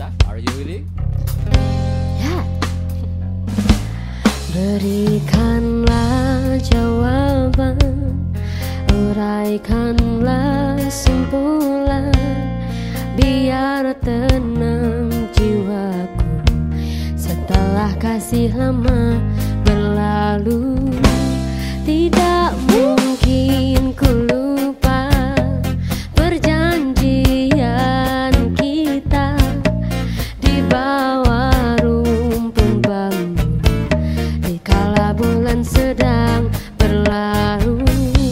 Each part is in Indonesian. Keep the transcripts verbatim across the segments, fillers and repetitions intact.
Lisa, are you ready? Ya. Berikanlah jawaban, uraikanlah simpulan, biar tenang jiwaku setelah kasih lama berlalu. Tidak mungkin ku lupa perjanjian kita di bawah rumpun bambu dikala bulan sedang berlalu.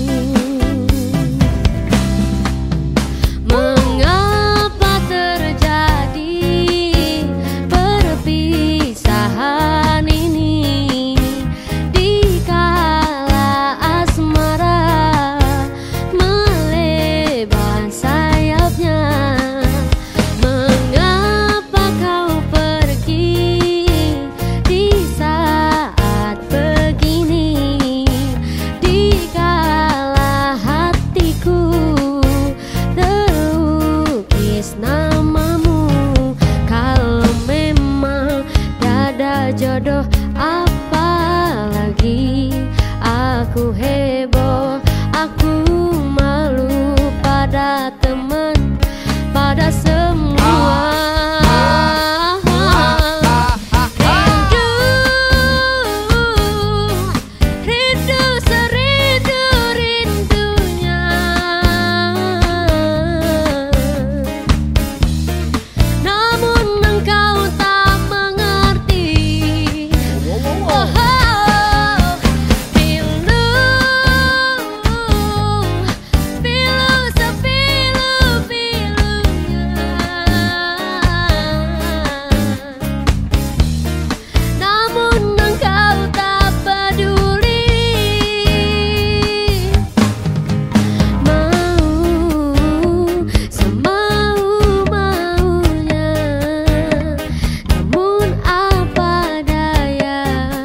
Mengapa terjadi perpisahan ini dikala asmara melebar sayapnya? Mengapa kau pergi di saat begini dikala hatiku terlukis namamu? Kalau memang tiada jodoh, apalagi aku heboh, aku malu pada teman, pada semua. Rindu, rindu serindu-rindunya, namun engkau tak mengerti. Oh, pilu, pilu sepilu-pilunya, namun engkau tak peduli. Mau semau-maunya, namun apa daya,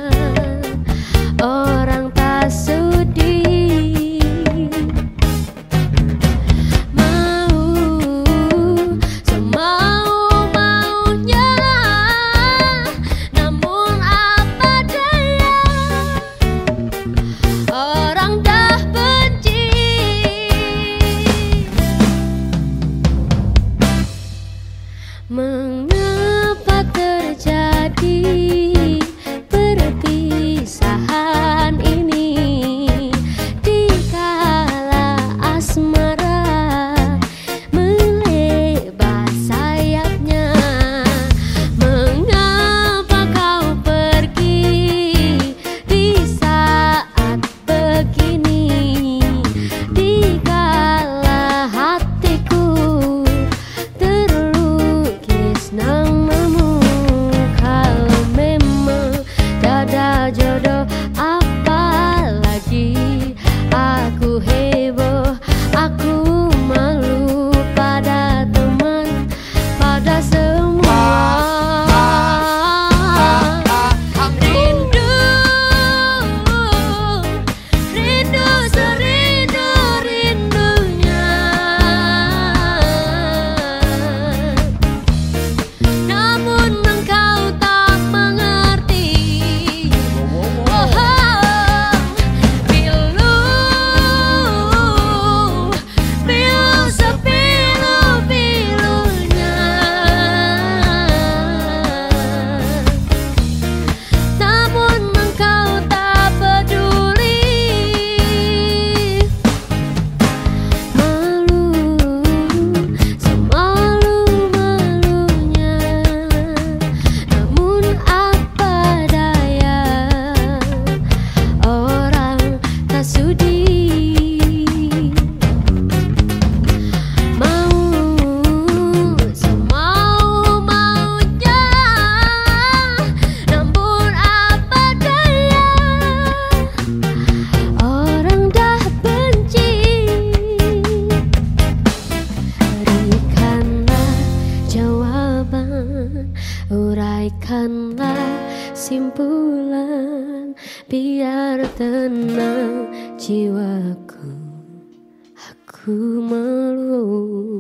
orang tak sudi. Mau semau-maunya, namun apa daya, orang dah benci. Mengapa terjadi perpisahan ini dikala asmara melebar sayapnya? Mengapa kau pergi di saat begini dikala hatiku terlukis namamu? Kalau memang tiada jodoh, apalagi aku heboh, aku malu pada teman, pada semua. Rindu, rindu serindu-rindunya, namun engkau tak mengerti. Oh, pilu, pilu sepilu-pilunya, namun engkau tak peduli. Malu semalu-malunya, namun apa daya, orang tak sudi. Mau semau-maunya, namun apa daya, orang dah benci. Berikanlah jawaban, uraikanlah simpulan, biar tenang jiwaku, aku malu